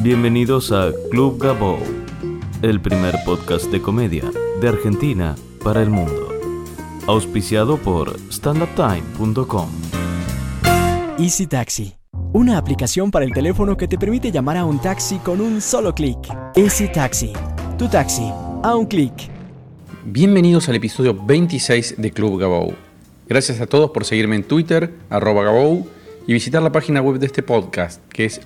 Bienvenidos a Club Gabo, el primer podcast de comedia de Argentina para el mundo. Auspiciado por standuptime.com. Easy Taxi, una aplicación para el teléfono que te permite llamar a un taxi con un solo clic. Easy Taxi, tu taxi a un clic. Bienvenidos al episodio 26 de Club Gabo. Gracias a todos por seguirme en Twitter, @Gabo, y visitar la página web de este podcast, que es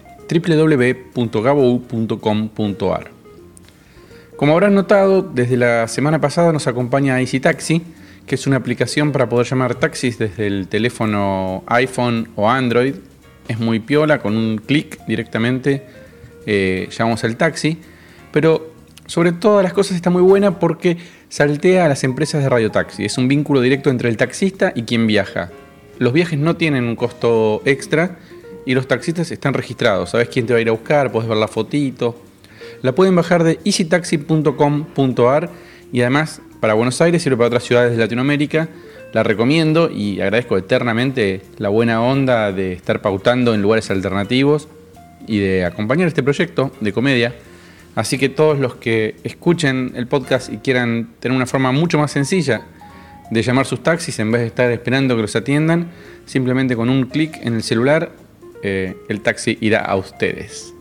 www.gabou.com.ar. Como habrán notado, desde la semana pasada nos acompaña Easy Taxi, que es una aplicación para poder llamar taxis desde el teléfono iPhone o Android. Es muy piola, con un clic directamente llamamos al taxi, pero sobre todas las cosas está muy buena porque saltea a las empresas de radiotaxi. Es un vínculo directo entre el taxista y quien viaja. Los viajes no tienen un costo extra y los taxistas están registrados. Sabes quién te va a ir a buscar, podés ver la fotito. La pueden bajar de easytaxi.com.ar y además para Buenos Aires y para otras ciudades de Latinoamérica. La recomiendo y agradezco eternamente la buena onda de estar pautando en lugares alternativos y de acompañar este proyecto de comedia. Así que todos los que escuchen el podcast y quieran tener una forma mucho más sencilla de llamar sus taxis en vez de estar esperando que los atiendan, simplemente con un clic en el celular, el taxi irá a ustedes.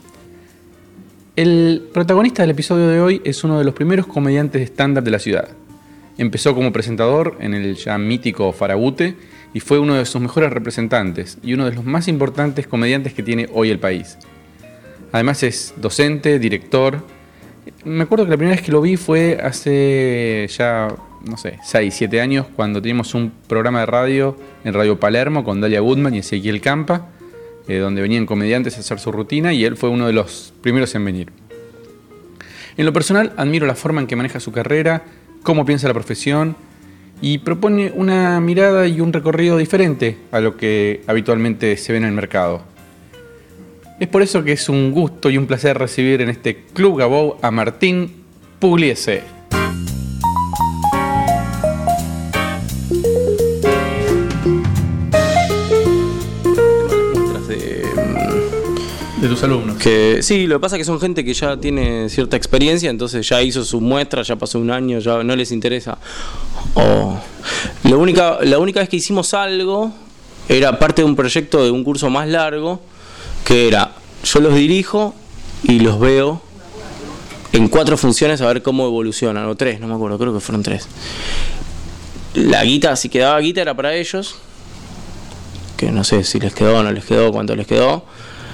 El protagonista del episodio de hoy es uno de los primeros comediantes de stand-up de la ciudad. Empezó como presentador en el ya mítico Farabute y fue uno de sus mejores representantes y uno de los más importantes comediantes que tiene hoy el país. Además es docente, director. Me acuerdo que la primera vez que lo vi fue hace ya, 6, 7 años, cuando teníamos un programa de radio en Radio Palermo con Dalia Goodman y Ezequiel Campa, donde venían comediantes a hacer su rutina y él fue uno de los primeros en venir. En lo personal, admiro la forma en que maneja su carrera, cómo piensa la profesión y propone una mirada y un recorrido diferente a lo que habitualmente se ve en el mercado. Es por eso que es un gusto y un placer recibir en este Club Gabo a Martín Pugliese. De tus alumnos. Que sí, lo que pasa es que son gente que ya tiene cierta experiencia, entonces ya hizo su muestra, ya pasó un año, ya no les interesa. La única vez que hicimos algo era parte de un proyecto de un curso más largo, que era, yo los dirijo y los veo en 4 funciones a ver cómo evolucionan, o 3, no me acuerdo, creo que fueron 3. La guita, si quedaba guita era para ellos, que no sé si les quedó o no les quedó, cuánto les quedó.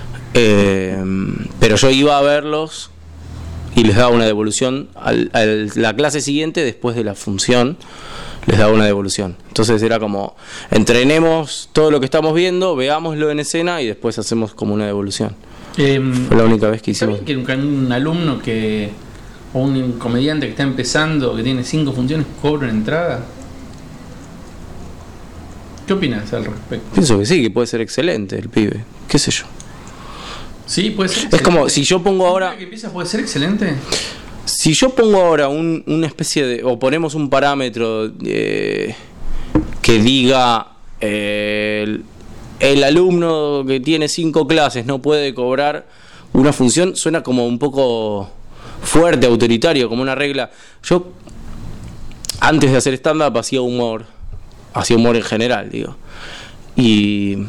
Pero yo iba a verlos y les daba una devolución a la clase siguiente. Después de la función les daba una devolución. Entonces era como, entrenemos todo lo que estamos viendo, veámoslo en escena y después hacemos como una devolución. Fue la única vez que hicimos. ¿Sabes que un alumno o un comediante que está empezando, que tiene 5 funciones, cobra una entrada? ¿Qué opinas al respecto? Pienso que sí, que puede ser excelente el pibe, qué sé yo. Sí, puede ser excelente. Es como si yo pongo ahora. ¿Qué piensas? ¿Puede ser excelente? Si yo pongo ahora una especie de. O ponemos un parámetro que diga. El alumno que tiene 5 clases no puede cobrar una función, suena como un poco fuerte, autoritario, como una regla. Yo, antes de hacer stand-up, hacía humor en general, digo. Y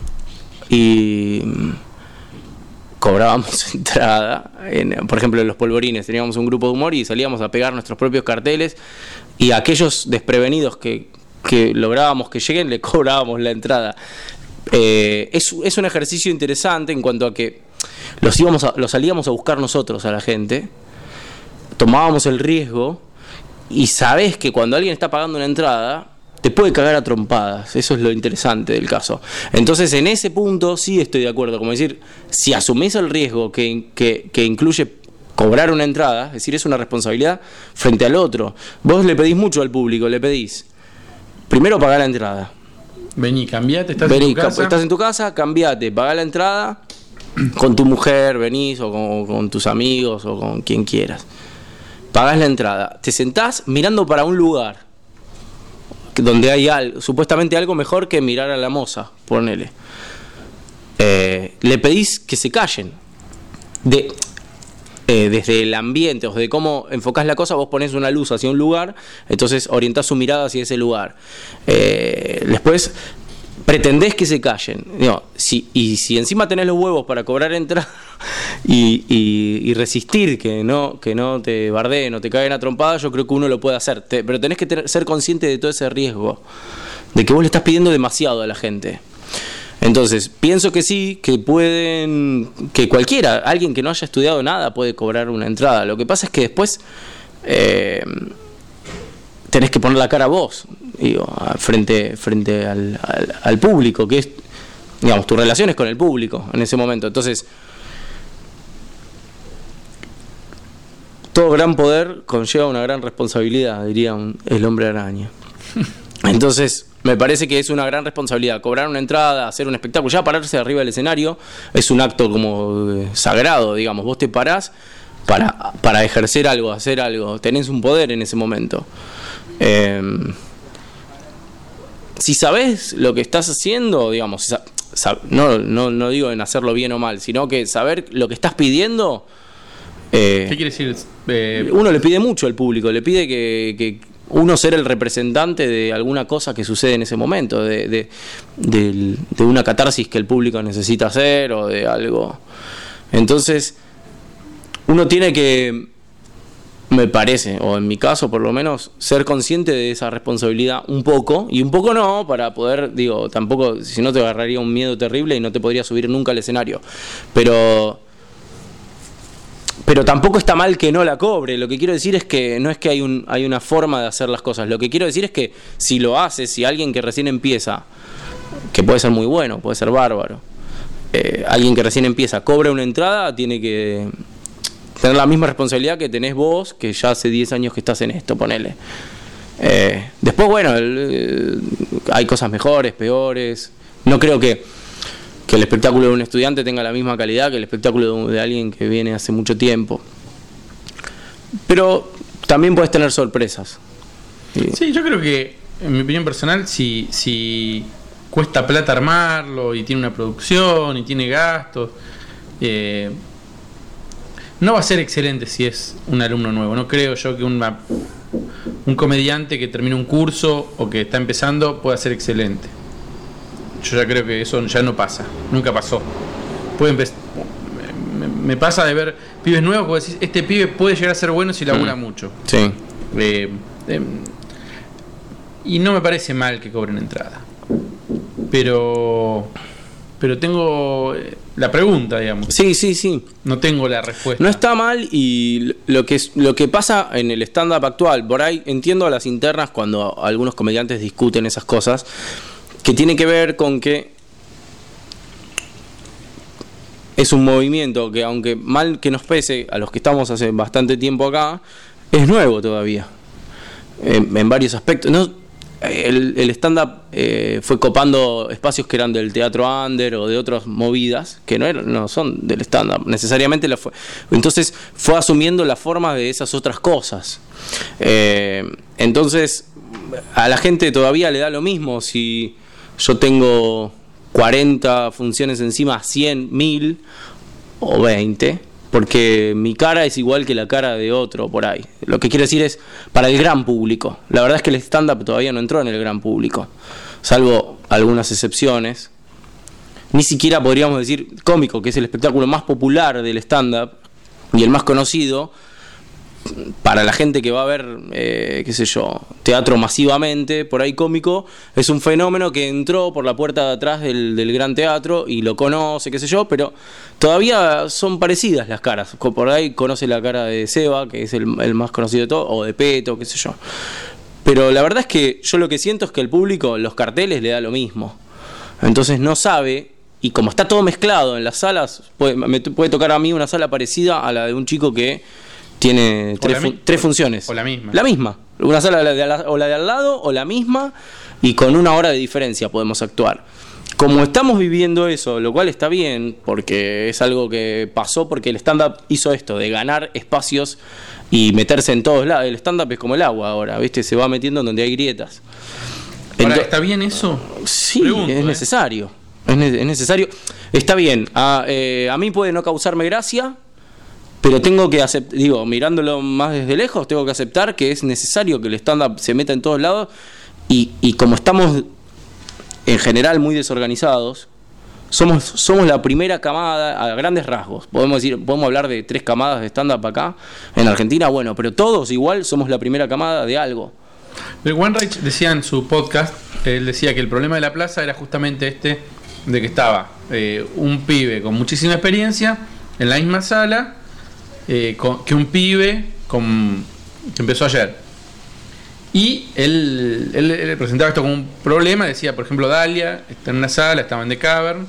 cobrábamos entrada, por ejemplo en Los Polvorines teníamos un grupo de humor y salíamos a pegar nuestros propios carteles y a aquellos desprevenidos que lográbamos que lleguen le cobrábamos la entrada. Es un ejercicio interesante en cuanto a que los salíamos a buscar nosotros a la gente, tomábamos el riesgo y sabés que cuando alguien está pagando una entrada te puede cagar a trompadas. Eso es lo interesante del caso. Entonces, en ese punto sí estoy de acuerdo. Como decir, si asumís el riesgo que incluye cobrar una entrada, es decir, es una responsabilidad frente al otro. Vos le pedís mucho al público, le pedís primero pagar la entrada. Vení, cambiate, estás en tu casa, cambiate, pagá la entrada con tu mujer, venís, o con tus amigos, o con quien quieras. Pagás la entrada, te sentás mirando para un lugar donde hay supuestamente algo mejor que mirar a la moza, ponele. Le pedís que se callen. desde el ambiente o de cómo enfocás la cosa, vos ponés una luz hacia un lugar, entonces orientás su mirada hacia ese lugar. Después pretendés que se callen. No, si encima tenés los huevos para cobrar entrada y resistir que no te bardeen o te caigan a trompadas, yo creo que uno lo puede hacer. Pero tenés que ser consciente de todo ese riesgo, de que vos le estás pidiendo demasiado a la gente. Entonces, pienso que sí, que cualquiera, alguien que no haya estudiado nada puede cobrar una entrada. Lo que pasa es que después tenés que poner la cara vos, digo, frente al público, que es, digamos, tus relaciones con el público en ese momento. Entonces, todo gran poder conlleva una gran responsabilidad, diría el Hombre Araña. Entonces, me parece que es una gran responsabilidad cobrar una entrada, hacer un espectáculo. Ya pararse arriba del escenario es un acto como sagrado, digamos. Vos te parás para ejercer algo, hacer algo. Tenés un poder en ese momento. Si sabés lo que estás haciendo, digamos, no digo en hacerlo bien o mal, sino que saber lo que estás pidiendo. ¿Qué quiere decir? Uno le pide mucho al público, le pide que uno ser el representante de alguna cosa que sucede en ese momento, de una catarsis que el público necesita hacer o de algo. Entonces, uno tiene que, me parece, o en mi caso por lo menos, ser consciente de esa responsabilidad un poco, y un poco no, para poder, digo, tampoco, si no te agarraría un miedo terrible y no te podrías subir nunca al escenario. Pero tampoco está mal que no la cobre. Lo que quiero decir es que no es que hay una forma de hacer las cosas. Lo que quiero decir es que si lo haces, si alguien que recién empieza, que puede ser muy bueno, puede ser bárbaro, alguien que recién empieza cobra una entrada, tiene que tener la misma responsabilidad que tenés vos, que ya hace 10 años que estás en esto, ponele. Después, bueno, hay cosas mejores, peores. No creo que el espectáculo de un estudiante tenga la misma calidad que el espectáculo de alguien que viene hace mucho tiempo. Pero también puedes tener sorpresas. Sí, yo creo que, en mi opinión personal, si cuesta plata armarlo y tiene una producción y tiene gastos, no va a ser excelente si es un alumno nuevo. No creo yo que un comediante que termina un curso o que está empezando pueda ser excelente. Yo ya creo que eso ya no pasa, nunca pasó. Me pasa de ver pibes nuevos que decís, este pibe puede llegar a ser bueno si labura mucho. Sí. Y no me parece mal que cobren entrada. Pero tengo la pregunta, digamos. Sí. No tengo la respuesta. No está mal, y lo que pasa en el stand-up actual, por ahí entiendo a las internas cuando algunos comediantes discuten esas cosas, que tiene que ver con que es un movimiento que, aunque mal que nos pese a los que estamos hace bastante tiempo acá, es nuevo todavía, en varios aspectos. No, el stand-up fue copando espacios que eran del teatro under o de otras movidas que no son del stand-up necesariamente. Entonces fue asumiendo la forma de esas otras cosas. Entonces a la gente todavía le da lo mismo si yo tengo 40 funciones encima, 100, 1000 o 20, porque mi cara es igual que la cara de otro por ahí. Lo que quiero decir es, para el gran público. La verdad es que el stand-up todavía no entró en el gran público, salvo algunas excepciones. Ni siquiera podríamos decir cómico, que es el espectáculo más popular del stand-up y el más conocido. Para la gente que va a ver, qué sé yo, teatro masivamente, por ahí cómico, es un fenómeno que entró por la puerta de atrás del gran teatro y lo conoce, qué sé yo, pero todavía son parecidas las caras. Por ahí conoce la cara de Seba, que es el más conocido de todos, o de Peto, qué sé yo. Pero la verdad es que yo lo que siento es que el público, los carteles, le da lo mismo. Entonces no sabe, y como está todo mezclado en las salas, me puede tocar a mí una sala parecida a la de un chico que tiene tres funciones. O la misma. La misma. Una sala o la de al lado o la misma, y con 1 hora de diferencia podemos actuar. Como estamos viviendo eso, lo cual está bien, porque es algo que pasó porque el stand-up hizo esto, de ganar espacios y meterse en todos lados. El stand-up es como el agua ahora, ¿viste? Se va metiendo en donde hay grietas. Ahora, ¿está bien eso? Sí, es necesario. Es necesario. Está bien. A mí puede no causarme gracia, Pero tengo que aceptar, digo, mirándolo más desde lejos, tengo que aceptar que es necesario que el stand-up se meta en todos lados y como estamos en general muy desorganizados, somos la primera camada a grandes rasgos. Podemos hablar de 3 camadas de stand-up acá en Argentina, bueno, pero todos igual somos la primera camada de algo. El Weinreich decía en su podcast, él decía que el problema de la plaza era justamente de que estaba un pibe con muchísima experiencia en la misma sala que un pibe que empezó ayer. Y él presentaba esto como un problema, decía, por ejemplo, Dalia está en una sala, estaba en The Cavern,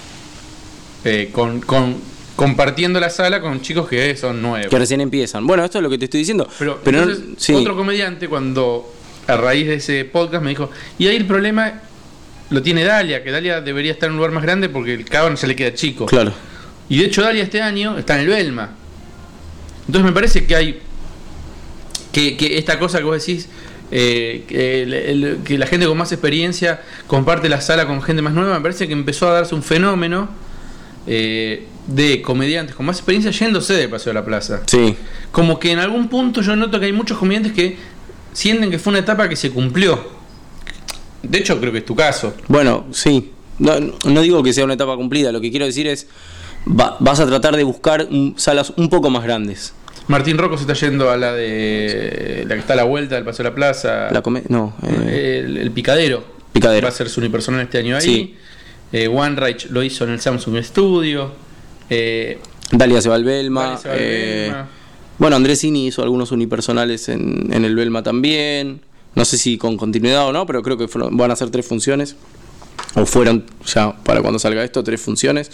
compartiendo la sala con chicos que son nuevos. Que recién empiezan. Bueno, esto es lo que te estoy diciendo. Pero entonces, no, sí. Otro comediante, cuando a raíz de ese podcast me dijo, y ahí el problema lo tiene Dalia, que Dalia debería estar en un lugar más grande porque el Cavern se le queda chico. Claro. Y de hecho Dalia este año está en el Belma. Entonces me parece que hay que esta cosa que vos decís, que la gente con más experiencia comparte la sala con gente más nueva, me parece que empezó a darse un fenómeno de comediantes con más experiencia yéndose de Paseo de la Plaza. Sí. Como que en algún punto yo noto que hay muchos comediantes que sienten que fue una etapa que se cumplió. De hecho creo que es tu caso. Bueno, sí. No digo que sea una etapa cumplida, lo que quiero decir es vas a tratar de buscar salas un poco más grandes. Martín Rocco se está yendo a la que está a la vuelta del Paseo de la Plaza. El Picadero. Va a ser su unipersonal este año ahí. Sí. Weinreich lo hizo en el Samsung Studio. Dalia se va al Belma. Bueno, Andresini hizo algunos unipersonales en el Belma también. No sé si con continuidad o no, pero creo que van a ser 3 funciones. O fueron ya, para cuando salga esto, 3 funciones.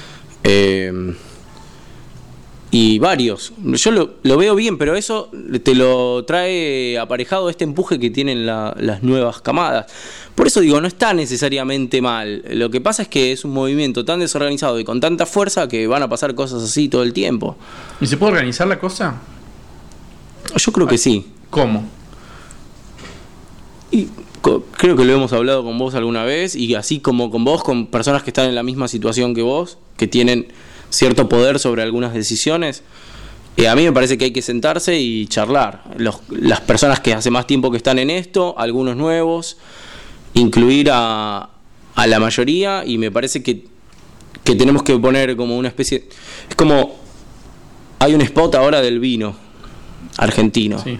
Y varios. Yo lo veo bien, pero eso te lo trae aparejado este empuje que tienen las nuevas camadas. Por eso digo, no está necesariamente mal. Lo que pasa es que es un movimiento tan desorganizado y con tanta fuerza que van a pasar cosas así todo el tiempo. ¿Y se puede organizar la cosa? Yo creo que sí. ¿Cómo? Y creo que lo hemos hablado con vos alguna vez, y así como con vos, con personas que están en la misma situación que vos, que tienen cierto poder sobre algunas decisiones. A mí me parece que hay que sentarse y charlar. Las personas que hace más tiempo que están en esto, algunos nuevos, incluir a la mayoría, y me parece que tenemos que poner como una especie... Es como... Hay un spot ahora del vino argentino. Sí.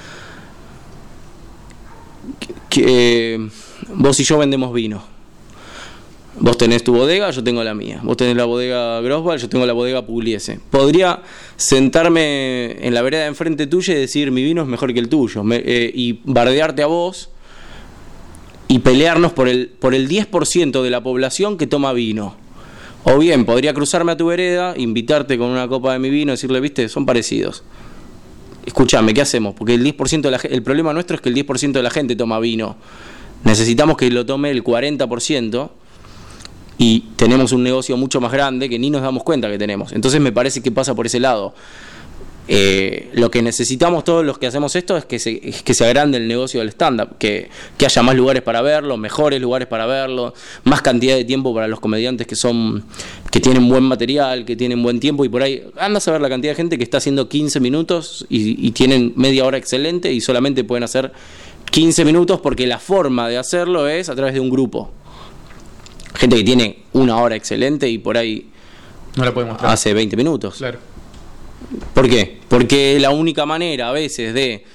Que vos y yo vendemos vino. Vos tenés tu bodega, yo tengo la mía. Vos tenés la bodega Grosval, yo tengo la bodega Pugliese. Podría sentarme en la vereda de enfrente tuya y decir mi vino es mejor que el tuyo, y bardearte a vos y pelearnos por el 10% de la población que toma vino. O bien, podría cruzarme a tu vereda, invitarte con una copa de mi vino, decirle, viste, son parecidos. Escúchame, ¿qué hacemos? Porque el 10% de el problema nuestro es que el 10% de la gente toma vino. Necesitamos que lo tome el 40%. Y tenemos un negocio mucho más grande que ni nos damos cuenta que tenemos. Entonces me parece que pasa por ese lado. Lo que necesitamos todos los que hacemos esto es que se agrande el negocio del stand-up, que haya más lugares para verlo, mejores lugares para verlo, más cantidad de tiempo para los comediantes que tienen buen material, que tienen buen tiempo, y por ahí andas a ver la cantidad de gente que está haciendo 15 minutos y tienen media hora excelente y solamente pueden hacer 15 minutos porque la forma de hacerlo es a través de un grupo. Gente que tiene una hora excelente y por ahí no la puede mostrar. Hace 20 minutos. Claro. ¿Por qué? Porque la única manera a veces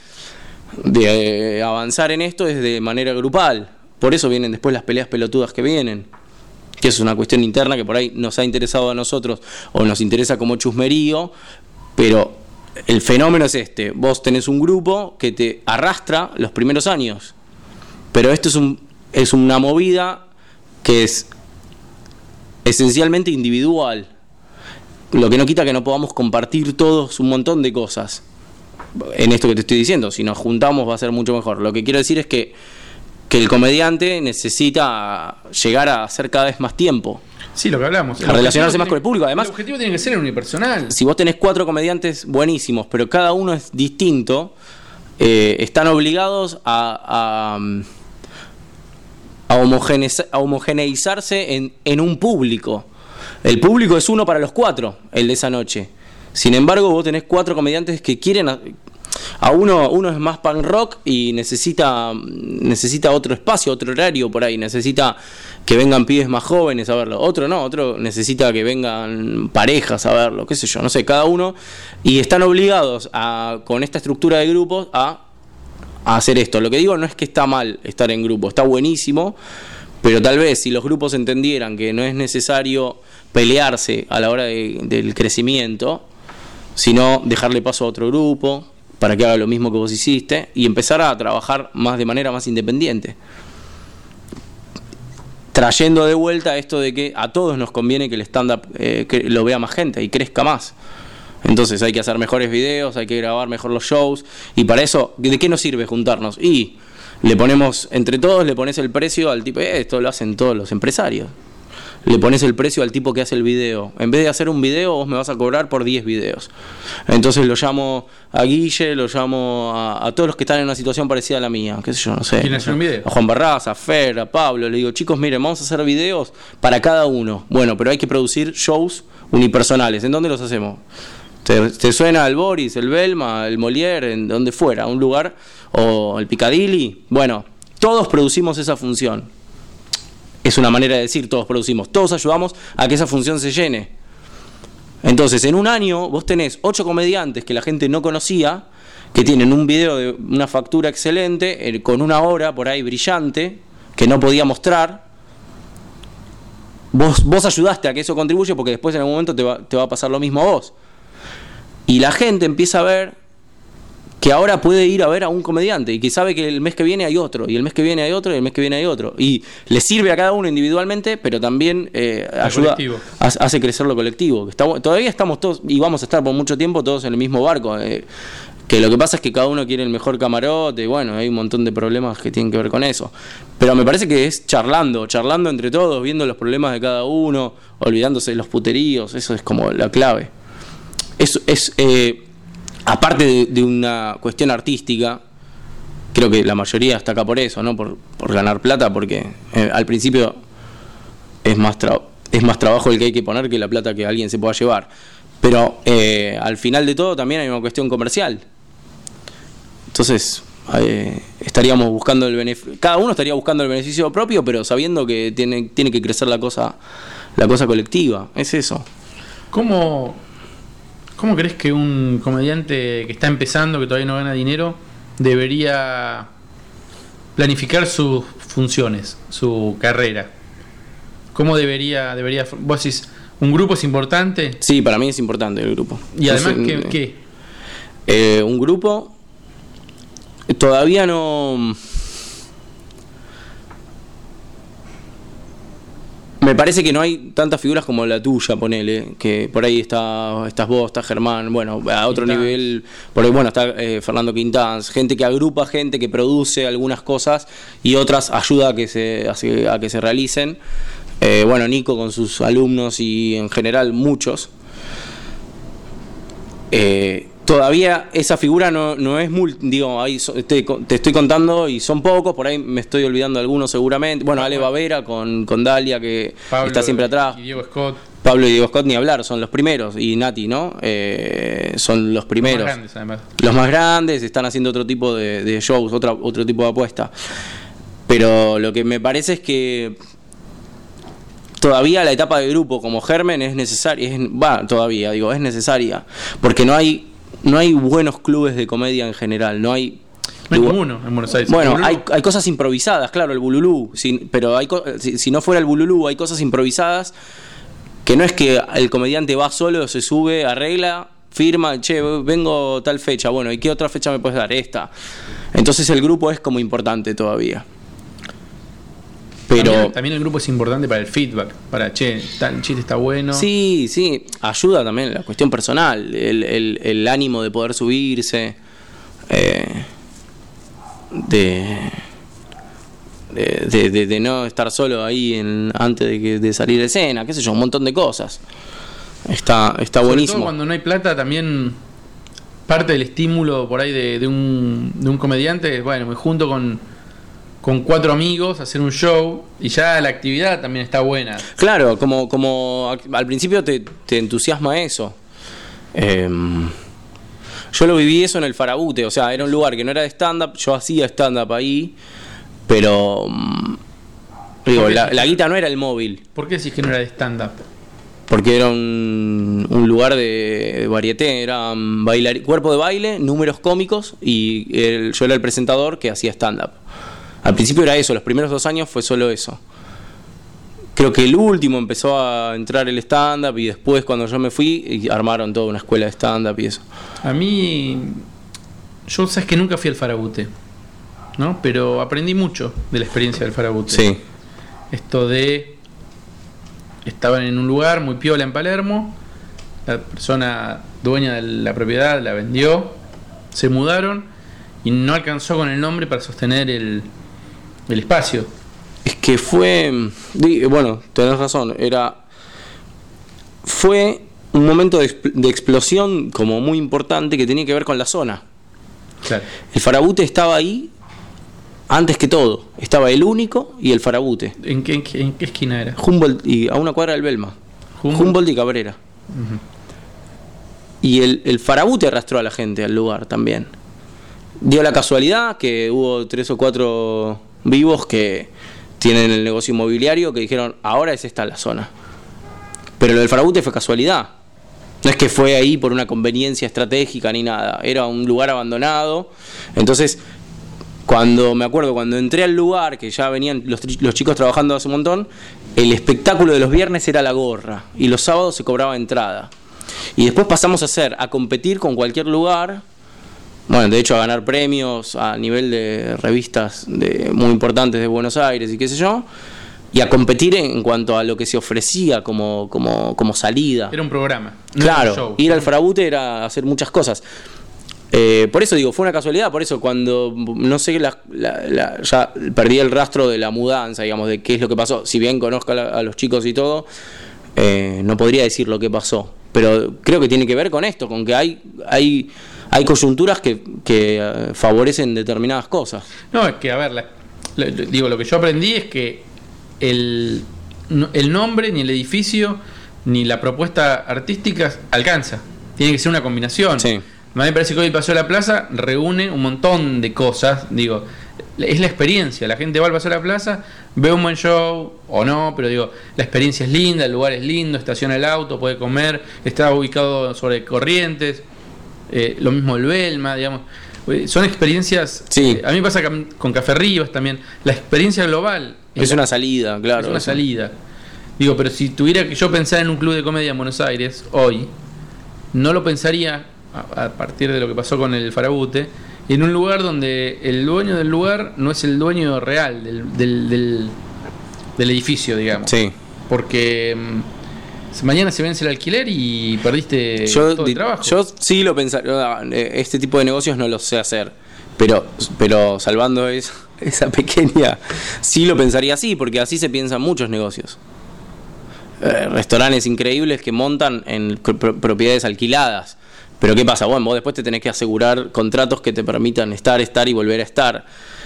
de avanzar en esto es de manera grupal. Por eso vienen después las peleas pelotudas que vienen. Que es una cuestión interna que por ahí nos ha interesado a nosotros o nos interesa como chusmerío, pero el fenómeno es este. Vos tenés un grupo que te arrastra los primeros años. Pero esto es una movida que es esencialmente individual, lo que no quita que no podamos compartir todos un montón de cosas en esto que te estoy diciendo. Si nos juntamos va a ser mucho mejor. Lo que quiero decir es que el comediante necesita llegar a hacer cada vez más tiempo. Sí, lo que hablamos. A relacionarse más con el público. Además, el objetivo tiene que ser unipersonal. Si vos tenés 4 comediantes buenísimos, pero cada uno es distinto, están obligados a homogeneizarse en un público. El público es uno para los 4, el de esa noche. Sin embargo, vos tenés 4 comediantes que quieren... A uno es más punk rock y necesita otro espacio, otro horario por ahí, necesita que vengan pibes más jóvenes a verlo. Otro no, otro necesita que vengan parejas a verlo, qué sé yo, no sé, cada uno. Y están obligados con esta estructura de grupos a hacer esto. Lo que digo no es que está mal estar en grupo, está buenísimo, pero tal vez si los grupos entendieran que no es necesario pelearse a la hora del crecimiento, sino dejarle paso a otro grupo para que haga lo mismo que vos hiciste y empezar a trabajar más de manera más independiente, trayendo de vuelta esto de que a todos nos conviene que el stand-up que lo vea más gente y crezca más. Entonces hay que hacer mejores videos, hay que grabar mejor los shows, y para eso, ¿de qué nos sirve juntarnos? Y le ponemos, entre todos le pones el precio al tipo, esto lo hacen todos los empresarios. Le pones el precio al tipo que hace el video. En vez de hacer un video, vos me vas a cobrar por 10 videos. Entonces lo llamo a Guille, lo llamo a todos los que están en una situación parecida a la mía, qué sé yo, no sé. ¿Quién hace un video? A Juan Barraza, a Fer, a Pablo. Le digo, chicos, miren, vamos a hacer videos para cada uno. Bueno, pero hay que producir shows unipersonales. ¿En dónde los hacemos? ¿Te suena el Boris, el Belma, el Molière, en donde fuera? ¿Un lugar? ¿O el Piccadilly? Bueno, todos producimos esa función. Es una manera de decir, todos producimos, todos ayudamos a que esa función se llene. Entonces, en un año vos tenés 8 comediantes que la gente no conocía, que tienen un video de una factura excelente, con una hora por ahí brillante, que no podía mostrar. Vos ayudaste a que eso contribuya, porque después en algún momento te va a pasar lo mismo a vos. Y la gente empieza a ver que ahora puede ir a ver a un comediante y que sabe que el mes que viene hay otro, y el mes que viene hay otro, y el mes que viene hay otro. Y le sirve a cada uno individualmente, pero también ayuda, hace crecer lo colectivo. Todavía estamos todos, y vamos a estar por mucho tiempo todos en el mismo barco. Que lo que pasa es que cada uno quiere el mejor camarote, y bueno, hay un montón de problemas que tienen que ver con eso. Pero me parece que es charlando entre todos, viendo los problemas de cada uno, olvidándose de los puteríos, eso es como la clave. Eso es... aparte de una cuestión artística, creo que la mayoría está acá por eso, no por ganar plata, porque al principio es más trabajo el que hay que poner que la plata que alguien se pueda llevar. Pero al final de todo también hay una cuestión comercial. Entonces estaríamos buscando el beneficio, cada uno estaría buscando el beneficio propio, pero sabiendo que tiene que crecer la cosa colectiva. Es eso. ¿Cómo crees que un comediante que está empezando, que todavía no gana dinero, debería planificar sus funciones, su carrera? ¿Cómo debería? ¿Vos decís, un grupo es importante? Sí, para mí es importante el grupo. Y además, ¿qué? Un grupo todavía no... Me parece que no hay tantas figuras como la tuya, ponele, que por ahí estás vos, está Germán, bueno, a otro Quintans. nivel, por ahí, bueno, está Fernando Quintans, gente que agrupa, gente que produce algunas cosas y otras ayuda a que se realicen. Bueno, Nico con sus alumnos y en general muchos. Todavía esa figura no es digo, ahí te estoy contando y son pocos, por ahí me estoy olvidando de algunos seguramente. Bueno, Ale Bavera con Dalia, que Pablo está siempre atrás. Y Diego Scott. Pablo y Diego Scott ni hablar, son los primeros. Y Nati, ¿no? Son los primeros. Los más grandes, además. Los más grandes, están haciendo otro tipo de shows, otro tipo de apuesta. Pero lo que me parece es que todavía la etapa de grupo como Germen es necesaria. Es necesaria. Porque no hay buenos clubes de comedia en general, no hay ninguno en Buenos Aires. Bueno, hay cosas improvisadas, claro, el Bululú, pero si no fuera el Bululú, hay cosas improvisadas que no es que el comediante va solo, se sube, arregla, firma, che, vengo tal fecha, bueno, ¿y qué otra fecha me puedes dar? Esta. Entonces el grupo es como importante todavía. Pero también el grupo es importante para el feedback, para, che, el chiste está bueno. Sí, ayuda también la cuestión personal, el ánimo de poder subirse, de no estar solo ahí antes de salir de escena, qué sé yo, un montón de cosas. Está Sobre buenísimo. todo cuando no hay plata, también parte del estímulo por ahí de un comediante es, bueno, me junto con 4 amigos, hacer un show, y ya la actividad también está buena. Claro, como al principio te entusiasma eso. Yo lo viví eso en el Farabute, o sea, era un lugar que no era de stand-up, yo hacía stand-up ahí, pero digo, la guita no era el móvil. ¿Por qué decís que no era de stand-up? Porque era un lugar de varieté, era cuerpo de baile, números cómicos, y yo era el presentador que hacía stand-up. Al principio era eso, los primeros 2 años fue solo eso. Creo que el último empezó a entrar el stand-up y después cuando yo me fui armaron toda una escuela de stand-up y eso. A mí, yo sabes que nunca fui al Farabute, ¿no? Pero aprendí mucho de la experiencia del Farabute. Sí. Esto de... Estaban en un lugar muy piola en Palermo, la persona dueña de la propiedad la vendió, se mudaron y no alcanzó con el nombre para sostener el espacio. Es que fue, bueno, tenés razón, fue un momento de explosión como muy importante que tenía que ver con la zona. Claro. El Farabute estaba ahí antes que todo, estaba el Único y el Farabute. ¿En qué esquina era? Humboldt y a una cuadra del Belma. Humboldt y Cabrera. Uh-huh. Y el Farabute arrastró a la gente al lugar también. Dio la casualidad que hubo 3 o 4 vivos que tienen el negocio inmobiliario que dijeron, ahora es esta la zona. Pero lo del Farabute fue casualidad. No es que fue ahí por una conveniencia estratégica ni nada. Era un lugar abandonado. Entonces, me acuerdo cuando entré al lugar, que ya venían los chicos trabajando hace un montón, el espectáculo de los viernes era la gorra. Y los sábados se cobraba entrada. Y después pasamos a competir con cualquier lugar. Bueno, de hecho a ganar premios a nivel de revistas muy importantes de Buenos Aires y qué sé yo, y a competir en cuanto a lo que se ofrecía como salida. Era un programa. Claro, era un show. Ir al Farabute era hacer muchas cosas. Por eso digo, fue una casualidad, por eso cuando, no sé, ya perdí el rastro de la mudanza, digamos, de qué es lo que pasó. Si bien conozco a los chicos y todo, no podría decir lo que pasó. Pero creo que tiene que ver con esto, con que hay coyunturas que favorecen determinadas cosas. No, es que, a ver, lo que yo aprendí es que el nombre, ni el edificio, ni la propuesta artística alcanza. Tiene que ser una combinación. Sí. A mí me parece que hoy el Paseo de la Plaza reúne un montón de cosas. Digo, es la experiencia. La gente va al Paseo de la Plaza, ve un buen show o no, pero digo, la experiencia es linda, el lugar es lindo, estaciona el auto, puede comer, está ubicado sobre Corrientes. Lo mismo el Belma, digamos. Son experiencias. Sí. A mí me pasa con Café Rivas también. La experiencia global Es una salida, claro. es una salida. Digo, pero si tuviera que yo pensar en un club de comedia en Buenos Aires hoy, no lo pensaría a partir de lo que pasó con el Farabute, en un lugar donde el dueño del lugar no es el dueño real del edificio, digamos. Sí. Porque mañana se vence el alquiler y perdiste todo el trabajo. Yo sí lo pensaría. Este tipo de negocios no los sé hacer. Pero salvando esa pequeña, sí lo pensaría así, porque así se piensan muchos negocios. Restaurantes increíbles que montan en propiedades alquiladas. Pero ¿qué pasa? Bueno, vos después te tenés que asegurar contratos que te permitan estar y volver a estar.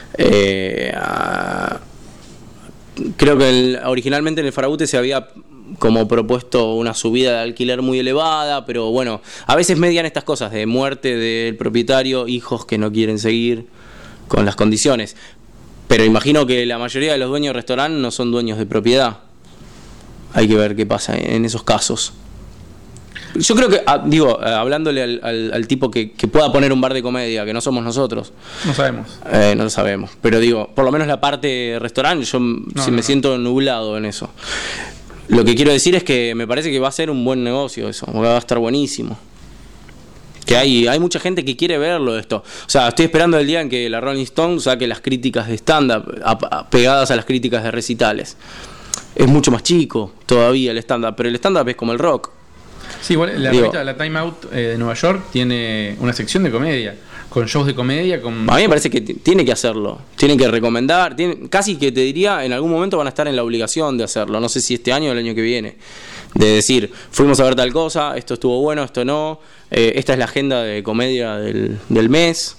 Creo que originalmente en el Farabute se había como propuesto una subida de alquiler muy elevada, pero bueno, a veces median estas cosas de muerte del propietario, hijos que no quieren seguir con las condiciones. Pero imagino que la mayoría de los dueños de restaurante no son dueños de propiedad. Hay que ver qué pasa en esos casos. Yo creo que, hablándole al tipo que pueda poner un bar de comedia, que no somos nosotros. No sabemos. No lo sabemos. Pero digo, por lo menos la parte restaurante, yo me siento nublado en eso. Lo que quiero decir es que me parece que va a ser un buen negocio eso, va a estar buenísimo. Que hay mucha gente que quiere verlo esto. O sea, estoy esperando el día en que la Rolling Stone saque las críticas de stand-up pegadas a las críticas de recitales. Es mucho más chico todavía el stand-up, pero el stand-up es como el rock. Sí, igual la Time Out de Nueva York tiene una sección de comedia, con shows de comedia. A mí me parece que tiene que hacerlo, tienen que recomendar, casi que te diría, en algún momento van a estar en la obligación de hacerlo, no sé si este año o el año que viene, de decir, fuimos a ver tal cosa, esto estuvo bueno, esto no, esta es la agenda de comedia del mes.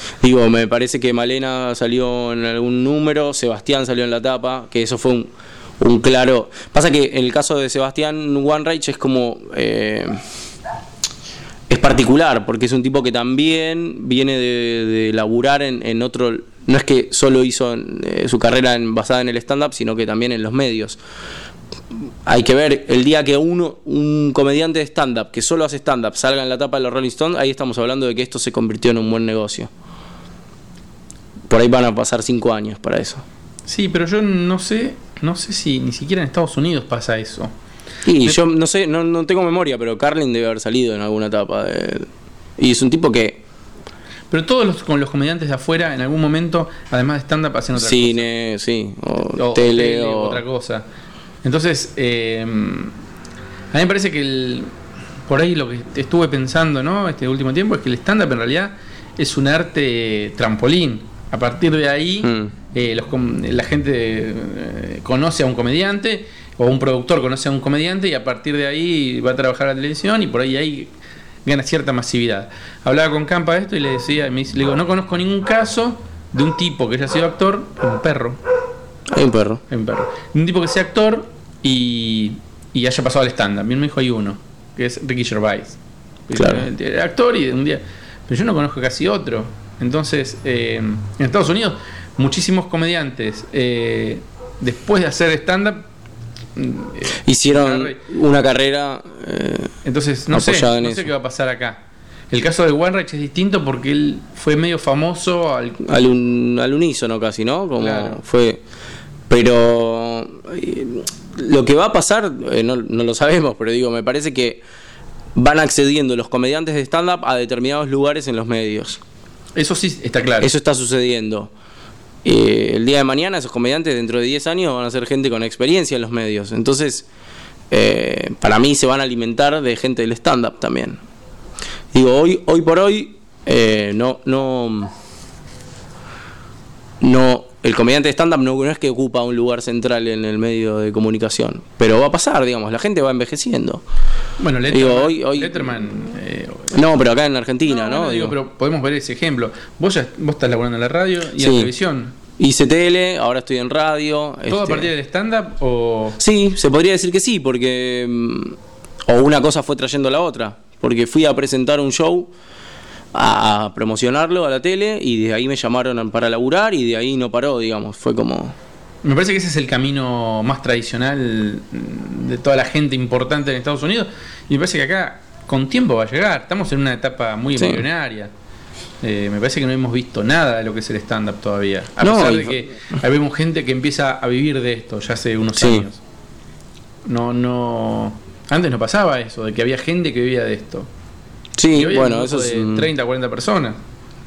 Me parece que Malena salió en algún número, Sebastián salió en la tapa, que eso fue un claro... Pasa que en el caso de Sebastián Wanreich es como... es particular, porque es un tipo que también viene de laburar en otro... No es que solo hizo su carrera basada en el stand-up, sino que también en los medios. Hay que ver, el día que un comediante de stand-up que solo hace stand-up salga en la tapa de los Rolling Stones, ahí estamos hablando de que esto se convirtió en un buen negocio. Por ahí van a pasar 5 años para eso. Sí, pero yo no sé si ni siquiera en Estados Unidos pasa eso. Y yo no sé, no tengo memoria, pero Carlin debe haber salido en alguna etapa. Y es un tipo que... Pero todos con los comediantes de afuera, en algún momento, además de stand-up, hacen otra cine, cosa. Sí, o tele, o otra cosa. Entonces, a mí me parece que por ahí lo que estuve pensando, ¿no?, este último tiempo, es que el stand-up en realidad es un arte trampolín. A partir de ahí, la gente conoce a un comediante, o un productor conoce a un comediante, y a partir de ahí va a trabajar a la televisión, y por ahí gana cierta masividad. Hablaba con Campa de esto y le decía, le digo, no conozco ningún caso de un tipo que haya sido actor, un perro. Hay un perro. Un tipo que sea actor y haya pasado al stand-up. A mí me dijo, hay uno, que es Ricky Gervais. Claro. Era actor y un día... Pero yo no conozco casi otro. Entonces, en Estados Unidos, muchísimos comediantes, después de hacer stand-up, hicieron una carrera entonces no sé qué va a pasar acá. El caso de Wanreich es distinto porque él fue medio famoso al unísono casi, ¿no? Como claro. Fue, pero lo que va a pasar no lo sabemos, pero digo, me parece que van accediendo los comediantes de stand-up a determinados lugares en los medios. Eso sí está claro. Eso está sucediendo. El día de mañana esos comediantes dentro de 10 años van a ser gente con experiencia en los medios. Entonces, para mí se van a alimentar de gente del stand-up también. Digo, hoy por hoy, el comediante de stand-up no es que ocupa un lugar central en el medio de comunicación. Pero va a pasar, digamos, la gente va envejeciendo. Bueno, Letterman no, pero acá en Argentina, ¿no? Digo, pero podemos ver ese ejemplo. Vos estás laburando en la radio y en la televisión. Hice tele, ahora estoy en radio. ¿Todo a partir del stand-up o...? Sí, se podría decir que sí, porque... o una cosa fue trayendo la otra. Porque fui a presentar un show, a promocionarlo a la tele, y de ahí me llamaron para laburar, y de ahí no paró, digamos. Fue como... Me parece que ese es el camino más tradicional de toda la gente importante en Estados Unidos. Y me parece que acá, con tiempo, va a llegar. Estamos en una etapa muy embrionaria. Me parece que no hemos visto nada de lo que es el stand-up todavía. A pesar de que vemos gente que empieza a vivir de esto ya hace unos años. Antes no pasaba eso, de que había gente que vivía de esto. Sí, bueno, eso es... 30, 40 personas.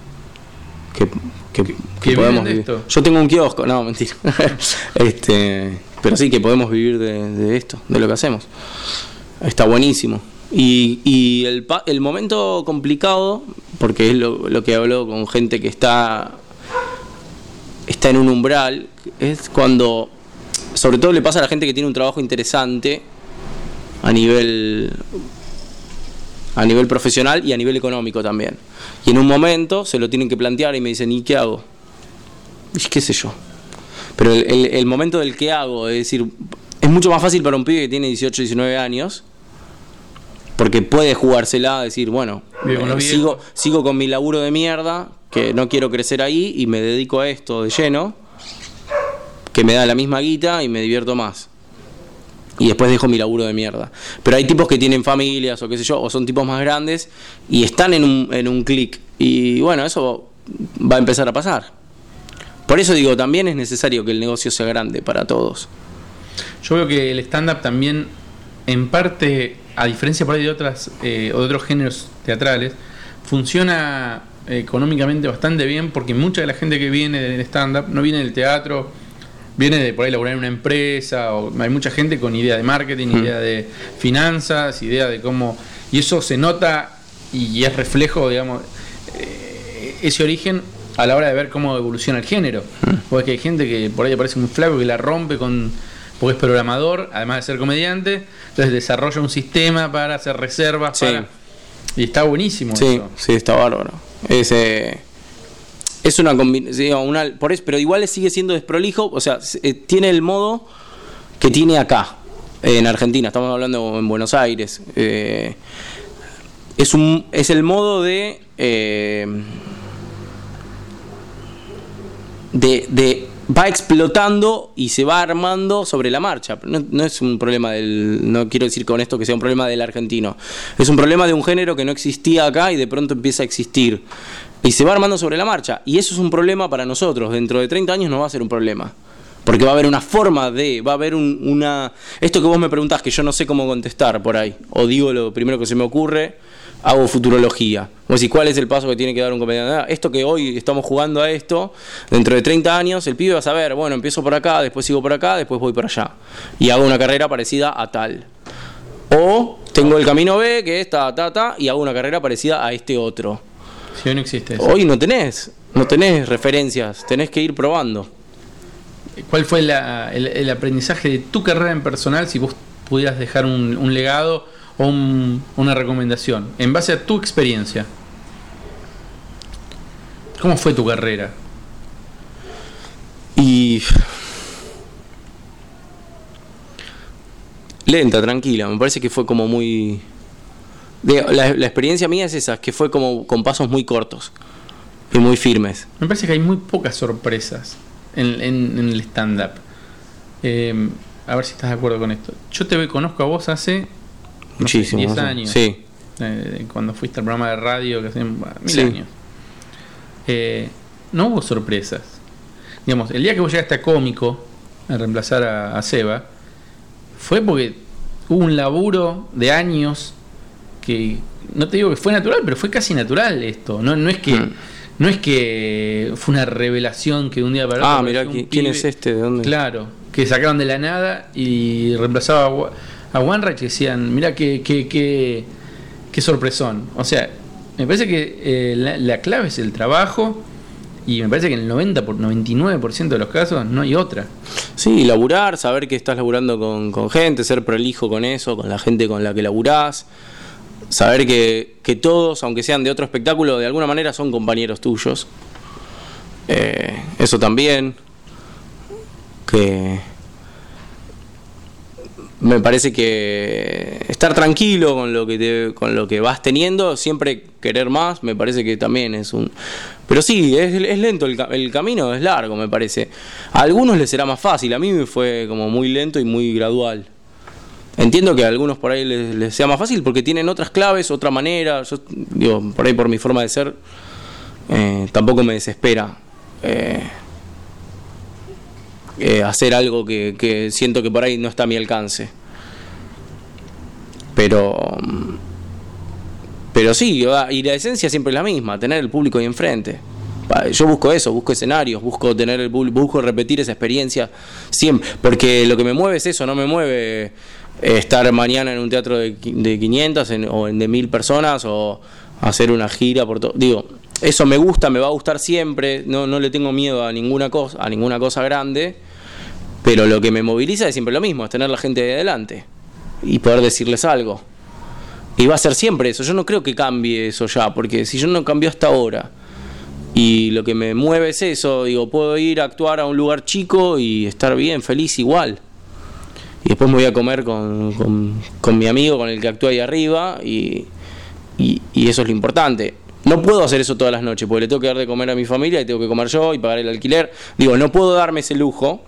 Que podemos vivir. Esto. Yo tengo un kiosco, no, mentira. Pero sí que podemos vivir de esto, de lo que hacemos. Está buenísimo. Y el momento complicado, porque es lo que hablo con gente que está en un umbral, es cuando, sobre todo le pasa a la gente que tiene un trabajo interesante a nivel profesional y a nivel económico también. Y en un momento se lo tienen que plantear y me dicen, ¿y qué hago? Y qué sé yo. Pero el momento del qué hago, es decir, es mucho más fácil para un pibe que tiene 18, 19 años, porque puede jugársela, decir, bueno, sigo con mi laburo de mierda, que no quiero crecer ahí, y me dedico a esto de lleno, que me da la misma guita y me divierto más. Y después dejo mi laburo de mierda. Pero hay tipos que tienen familias o qué sé yo, o son tipos más grandes y están en un clic. Y bueno, eso va a empezar a pasar. Por eso digo, también es necesario que el negocio sea grande para todos. Yo veo que el stand-up también, en parte, a diferencia por ahí de otros géneros teatrales, funciona económicamente bastante bien, porque mucha de la gente que viene del stand-up no viene del teatro, viene de por ahí laburar en una empresa, o hay mucha gente con idea de marketing, idea de finanzas, idea de cómo... Y eso se nota y es reflejo, digamos, ese origen a la hora de ver cómo evoluciona el género. Porque hay gente que por ahí aparece muy flaco, que la rompe porque es programador, además de ser comediante, entonces desarrolla un sistema para hacer reservas, y está buenísimo eso. Sí, está bárbaro. Es una combinación, pero igual sigue siendo desprolijo, o sea, tiene el modo, que tiene acá, en Argentina, estamos hablando en Buenos Aires. Es el modo de va explotando y se va armando sobre la marcha. No es un problema no quiero decir con esto que sea un problema del argentino. Es un problema de un género que no existía acá y de pronto empieza a existir. Y se va armando sobre la marcha. Y eso es un problema para nosotros. Dentro de 30 años no va a ser un problema. Porque va a haber una forma va a haber una... Esto que vos me preguntás, que yo no sé cómo contestar por ahí, o digo lo primero que se me ocurre, hago futurología. Vos decís, ¿cuál es el paso que tiene que dar un comediante? Esto que hoy estamos jugando a esto, dentro de 30 años, el pibe va a saber, bueno, empiezo por acá, después sigo por acá, después voy por allá. Y hago una carrera parecida a tal. O tengo el camino B, que es y hago una carrera parecida a este otro. Si hoy no existe eso. Hoy no tenés referencias, tenés que ir probando. ¿Cuál fue el aprendizaje de tu carrera en personal, si vos pudieras dejar un legado o una recomendación, en base a tu experiencia? ¿Cómo fue tu carrera? Y lenta, tranquila, me parece que fue como muy... La experiencia mía es esa, que fue como con pasos muy cortos y muy firmes. Me parece que hay muy pocas sorpresas en el stand-up. A ver si estás de acuerdo con esto. Yo conozco a vos hace muchísimo, 10 años. Sí. Cuando fuiste al programa de radio, que hace 1000 sí. años. No hubo sorpresas. Digamos, el día que vos llegaste a cómico a reemplazar a Seba, fue porque hubo un laburo de años que, no te digo que fue natural, pero fue casi natural esto. No es que fue una revelación que de un día para otro... mirá, ¿quién es este? ¿De dónde? Claro, que sacaron de la nada y reemplazaba a Wanreich, y decían, mirá qué sorpresón. O sea, me parece que la clave es el trabajo, y me parece que en el 99% de los casos no hay otra. Sí, laburar, saber que estás laburando con gente, ser prolijo con eso, con la gente con la que laburás. Saber que todos, aunque sean de otro espectáculo, de alguna manera son compañeros tuyos. Eso también. Que me parece que estar tranquilo con lo que vas teniendo, siempre querer más, me parece que también es un... Pero sí, es lento, el camino es largo, me parece. A algunos les será más fácil, a mí me fue como muy lento y muy gradual. Entiendo que a algunos por ahí les sea más fácil porque tienen otras claves, otra manera. Yo digo, por ahí por mi forma de ser, tampoco me desespera hacer algo que siento que por ahí no está a mi alcance. Pero sí, y la esencia siempre es la misma, tener el público ahí enfrente. Yo busco eso, busco escenarios, busco tener busco repetir esa experiencia siempre, porque lo que me mueve es eso, no me mueve estar mañana en un teatro de 500 o de 1000 personas o hacer una gira por todo. Digo, eso me gusta, me va a gustar siempre, no le tengo miedo a ninguna cosa grande, pero lo que me moviliza es siempre lo mismo, es tener la gente de adelante y poder decirles algo. Y va a ser siempre eso, yo no creo que cambie eso ya, porque si yo no cambió hasta ahora y lo que me mueve es eso, digo, puedo ir a actuar a un lugar chico y estar bien, feliz igual. Y después me voy a comer con mi amigo con el que actúa ahí arriba y eso es lo importante. No puedo hacer eso todas las noches porque le tengo que dar de comer a mi familia y tengo que comer yo y pagar el alquiler. Digo, no puedo darme ese lujo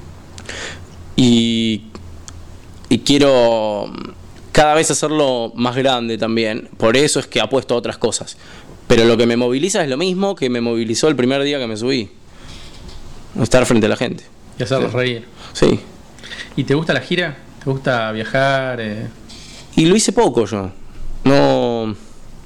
y quiero cada vez hacerlo más grande también. Por eso es que apuesto a otras cosas. Pero lo que me moviliza es lo mismo que me movilizó el primer día que me subí. Estar frente a la gente. Y hacerlos reír. Sí. ¿Y te gusta la gira? ¿Te gusta viajar? Y lo hice poco yo. No...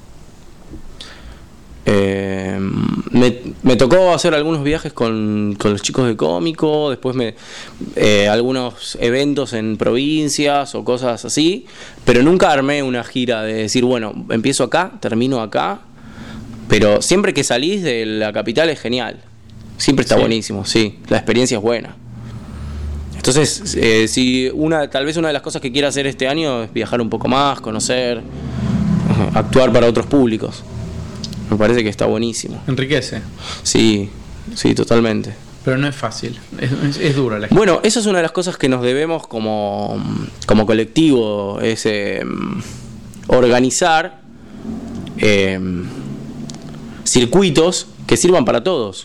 me tocó hacer algunos viajes con los chicos de cómico, después algunos eventos en provincias o cosas así, pero nunca armé una gira de decir, bueno, empiezo acá, termino acá, pero siempre que salís de la capital es genial, siempre está buenísimo, sí, la experiencia es buena. Entonces, tal vez una de las cosas que quiero hacer este año es viajar un poco más, conocer, actuar para otros públicos. Me parece que está buenísimo. Enriquece. Sí, totalmente. Pero no es fácil, es duro la gente. Bueno, eso es una de las cosas que nos debemos como colectivo, es organizar circuitos que sirvan para todos.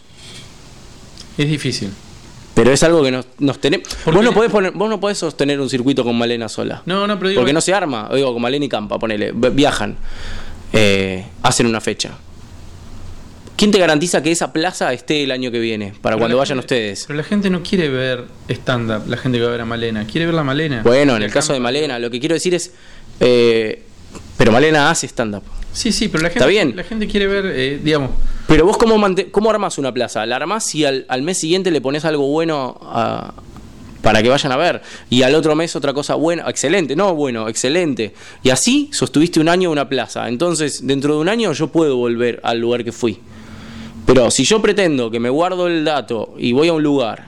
Es difícil. Pero es algo que nos tenemos. Vos no podés sostener un circuito con Malena sola. No, pero digo. Porque no se arma. Digo, con Malena y Campa, ponele. Viajan. Hacen una fecha. ¿Quién te garantiza que esa plaza esté el año que viene? Para cuando vayan ustedes. Pero la gente no quiere ver stand-up, la gente que va a ver a Malena. Quiere ver la Malena. Bueno, en el caso de Malena, lo que quiero decir es. Pero Malena hace stand-up. Sí, pero la gente, está bien. La gente quiere ver, digamos. Pero vos, ¿cómo armás una plaza? La armás y al mes siguiente le pones algo bueno para que vayan a ver. Y al otro mes otra cosa buena. Excelente, no bueno, excelente. Y así sostuviste un año una plaza. Entonces, dentro de un año yo puedo volver al lugar que fui. Pero si yo pretendo que me guardo el dato y voy a un lugar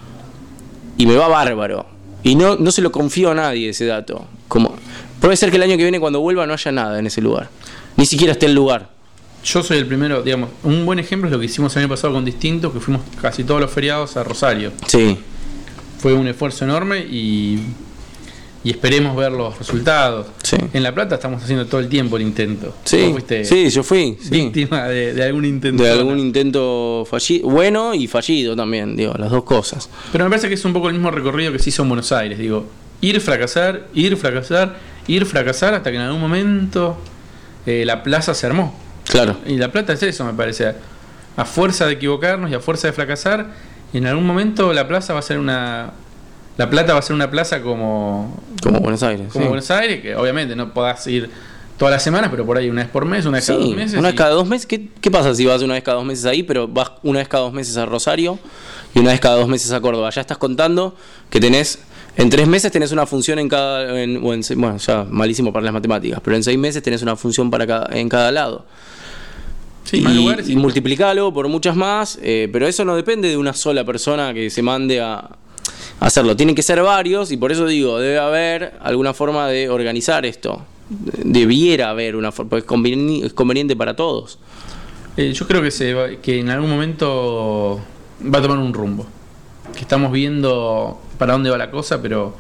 y me va bárbaro y no se lo confío a nadie ese dato, puede ser que el año que viene cuando vuelva no haya nada en ese lugar, ni siquiera esté el lugar. Yo soy el primero, digamos, un buen ejemplo es lo que hicimos el año pasado con Distinto, que fuimos casi todos los feriados a Rosario. Sí. Fue un esfuerzo enorme y esperemos ver los resultados. Sí. En La Plata estamos haciendo todo el tiempo el intento. Sí, yo fui víctima de algún intento. De algún intento fallido, bueno y fallido también, digo, las dos cosas. Pero me parece que es un poco el mismo recorrido que se hizo en Buenos Aires, digo, ir, fracasar, hasta que en algún momento la plaza se armó. Claro. Y La Plata es eso, me parece. A fuerza de equivocarnos y a fuerza de fracasar, en algún momento La Plata va a ser una plaza como Buenos Aires. Como Buenos Aires, que obviamente no podás ir todas las semanas, pero por ahí una vez por mes, una vez cada 2 meses. Una vez cada 2 meses. ¿Qué pasa si vas una vez cada 2 meses ahí, pero vas una vez cada 2 meses a Rosario y una vez cada 2 meses a Córdoba? Ya estás contando que tenés, en 3 meses tenés una función bueno, ya malísimo para las matemáticas, pero en 6 meses tenés una función en cada lado. Sí, más lugares. Y multiplicalo por muchas más, pero eso no depende de una sola persona que se mande a hacerlo. Tienen que ser varios y por eso digo, debe haber alguna forma de organizar esto. Debiera haber una forma, porque es conveniente para todos. Yo creo que en algún momento va a tomar un rumbo. Que estamos viendo para dónde va la cosa, pero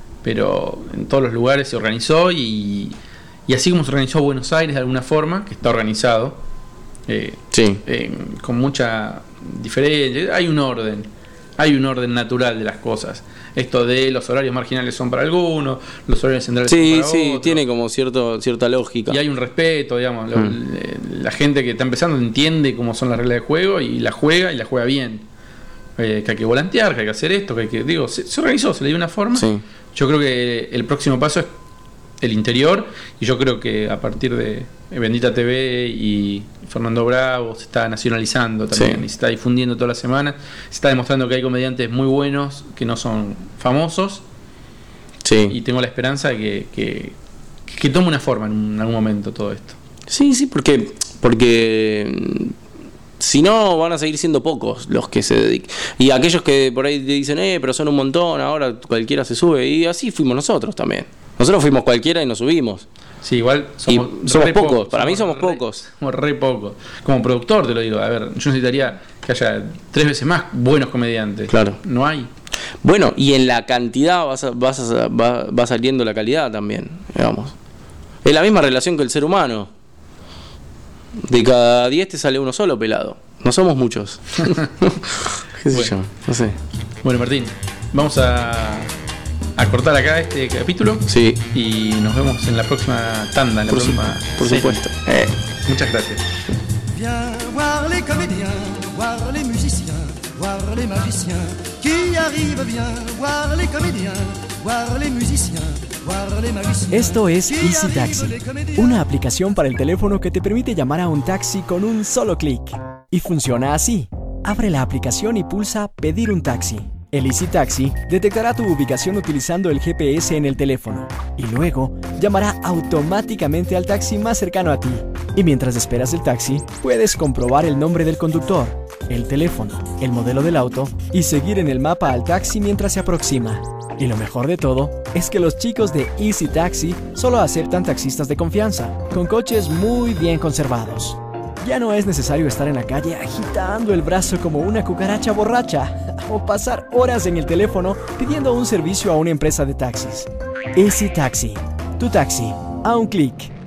en todos los lugares se organizó y así como se organizó Buenos Aires de alguna forma, que está organizado, con mucha diferencia, hay un orden natural de las cosas. Esto de los horarios marginales son para algunos, los horarios centrales son para otros. Sí, tiene como cierta lógica. Y hay un respeto, digamos. La gente que está empezando entiende cómo son las reglas de juego y la juega bien. Que hay que volantear, que hay que hacer esto, se organizó, se le dio una forma. Sí. Yo creo que el próximo paso es el interior, y yo creo que a partir de Bendita TV y Fernando Bravo se está nacionalizando también, y se está difundiendo toda la semana, se está demostrando que hay comediantes muy buenos que no son famosos, y tengo la esperanza de que tome una forma en algún momento todo esto. Sí, porque si no van a seguir siendo pocos los que se dedican, y aquellos que por ahí te dicen pero son un montón, ahora cualquiera se sube, y así fuimos nosotros también. Nosotros fuimos cualquiera y nos subimos. Sí, igual somos pocos. Para mí somos pocos. Somos re pocos. Como productor te lo digo. A ver, yo necesitaría que haya 3 veces más buenos comediantes. Claro. No hay. Bueno, y en la cantidad va saliendo la calidad también, digamos. Es la misma relación que el ser humano. De cada 10 te sale uno solo pelado. No somos muchos. ¿Qué sé yo? No sé. Bueno, Martín, vamos a cortar acá este capítulo. Sí. Y nos vemos en la próxima tanda. Por supuesto. Muchas gracias. Viens voir les comédiens, voir les musiciens, voir les magiciens qui arrivent. Viens voir les comédiens, voir les musiciens, voir les magiciens. Esto es Easy Taxi, una aplicación para el teléfono que te permite llamar a un taxi con un solo clic. Y funciona así. Abre la aplicación y pulsa Pedir un taxi. El Easy Taxi detectará tu ubicación utilizando el GPS en el teléfono y luego llamará automáticamente al taxi más cercano a ti. Y mientras esperas el taxi, puedes comprobar el nombre del conductor, el teléfono, el modelo del auto y seguir en el mapa al taxi mientras se aproxima. Y lo mejor de todo es que los chicos de Easy Taxi solo aceptan taxistas de confianza, con coches muy bien conservados. Ya no es necesario estar en la calle agitando el brazo como una cucaracha borracha o pasar horas en el teléfono pidiendo un servicio a una empresa de taxis. Easy Taxi, tu taxi, a un clic.